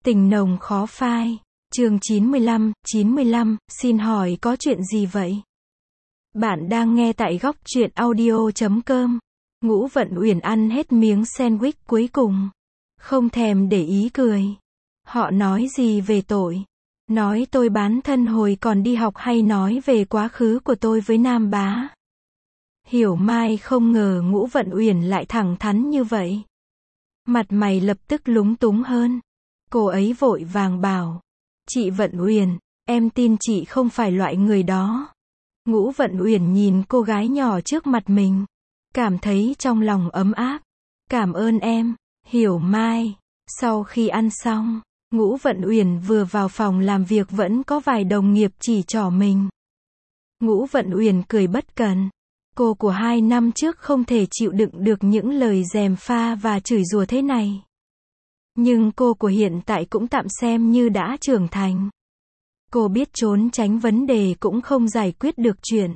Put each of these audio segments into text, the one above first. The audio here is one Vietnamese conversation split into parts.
Tình nồng khó phai. Chương 95, xin hỏi có chuyện gì vậy? Bạn đang nghe tại góc truyện audio.com. Ngũ Vận Uyển ăn hết miếng sandwich cuối cùng. Không thèm để ý cười. Họ nói gì về tội? Nói tôi bán thân hồi còn đi học hay nói về quá khứ của tôi với Nam Bá? Hiểu Mai không ngờ Ngũ Vận Uyển lại thẳng thắn như vậy. Mặt mày lập tức lúng túng hơn. Cô ấy vội vàng bảo. Chị Vận Uyển, em tin chị không phải loại người đó. Ngũ Vận Uyển nhìn cô gái nhỏ trước mặt mình. Cảm thấy trong lòng ấm áp. Cảm ơn em, Hiểu Mai. Sau khi ăn xong, Ngũ Vận Uyển vừa vào phòng làm việc vẫn có vài đồng nghiệp chỉ trỏ mình. Ngũ Vận Uyển cười bất cần. Cô của 2 năm trước không thể chịu đựng được những lời gièm pha và chửi rủa thế này. Nhưng cô của hiện tại cũng tạm xem như đã trưởng thành. Cô biết trốn tránh vấn đề cũng không giải quyết được chuyện.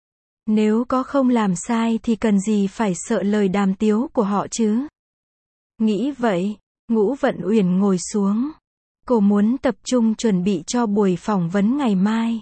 Nếu có không làm sai thì cần gì phải sợ lời đàm tiếu của họ chứ. Nghĩ vậy, Ngũ Vận Uyển ngồi xuống. Cô muốn tập trung chuẩn bị cho buổi phỏng vấn ngày mai.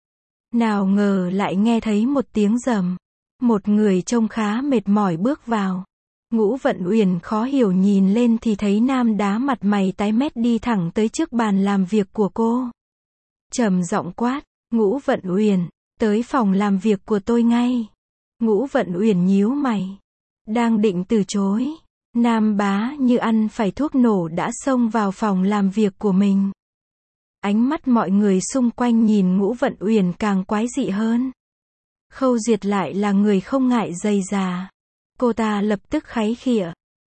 Nào ngờ lại nghe thấy một tiếng rầm. Một người trông khá mệt mỏi bước vào. Ngũ Vận Uyển khó hiểu nhìn lên thì thấy Nam Đá mặt mày tái mét đi thẳng tới trước bàn làm việc của cô. Trầm giọng quát, Ngũ Vận Uyển, tới phòng làm việc của tôi ngay. Ngũ Vận Uyển nhíu mày. Đang định từ chối. Nam Bá như ăn phải thuốc nổ đã xông vào phòng làm việc của mình. Ánh mắt mọi người xung quanh nhìn Ngũ Vận Uyển càng quái dị hơn. Khâu Duyệt lại là người không ngại dày già. Cô ta lập tức kháy khịa.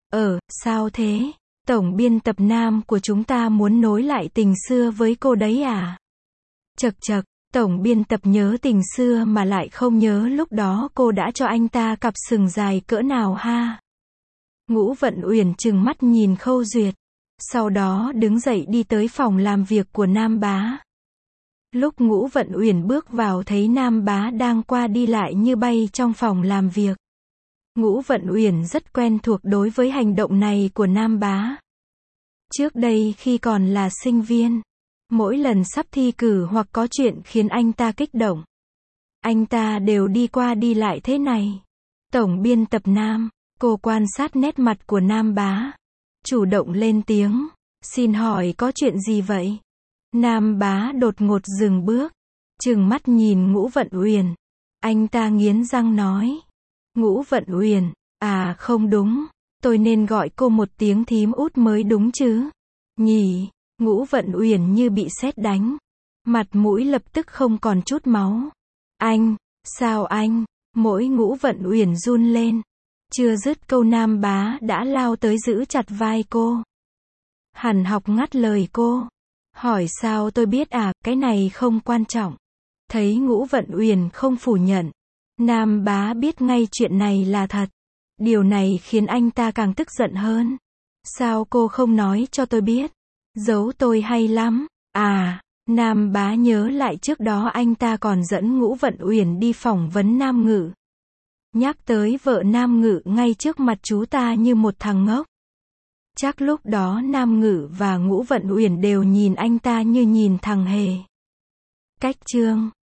Sao thế? Tổng biên tập Nam của chúng ta muốn nối lại tình xưa với cô đấy à? Chậc chậc, tổng biên tập nhớ tình xưa mà lại không nhớ lúc đó cô đã cho anh ta cặp sừng dài cỡ nào ha? Ngũ Vận Uyển trừng mắt nhìn Khâu Duyệt. Sau đó đứng dậy đi tới phòng làm việc của Nam Bá. Lúc Ngũ Vận Uyển bước vào thấy Nam Bá đang qua đi lại như bay trong phòng làm việc. Ngũ Vận Uyển rất quen thuộc đối với hành động này của Nam Bá. Trước đây khi còn là sinh viên, mỗi lần sắp thi cử hoặc có chuyện khiến anh ta kích động, anh ta đều đi qua đi lại thế này. Tổng biên tập Nam, cô quan sát nét mặt của Nam Bá, chủ động lên tiếng, xin hỏi có chuyện gì vậy? Nam Bá đột ngột dừng bước, trừng mắt nhìn Ngũ Vận Uyển. Anh ta nghiến răng nói. Ngũ Vận Uyển, à không đúng, tôi nên gọi cô một tiếng thím út mới đúng chứ. Nhỉ, Ngũ Vận Uyển như bị sét đánh. Mặt mũi lập tức không còn chút máu. Anh, sao anh? Mỗi Ngũ Vận Uyển run lên. Chưa dứt câu Nam Bá đã lao tới giữ chặt vai cô. Hàn Học ngắt lời cô. Hỏi sao tôi biết à, cái này không quan trọng. Thấy Ngũ Vận Uyển không phủ nhận. Nam Bá biết ngay chuyện này là thật. Điều này khiến anh ta càng tức giận hơn. Sao cô không nói cho tôi biết? Giấu tôi hay lắm. À, Nam Bá nhớ lại trước đó anh ta còn dẫn Ngũ Vận Uyển đi phỏng vấn Nam Ngự. Nhắc tới vợ Nam Ngự ngay trước mặt chú ta như một thằng ngốc. Chắc lúc đó Nam Ngự và Ngũ Vận Uyển đều nhìn anh ta như nhìn thằng hề. Cách chương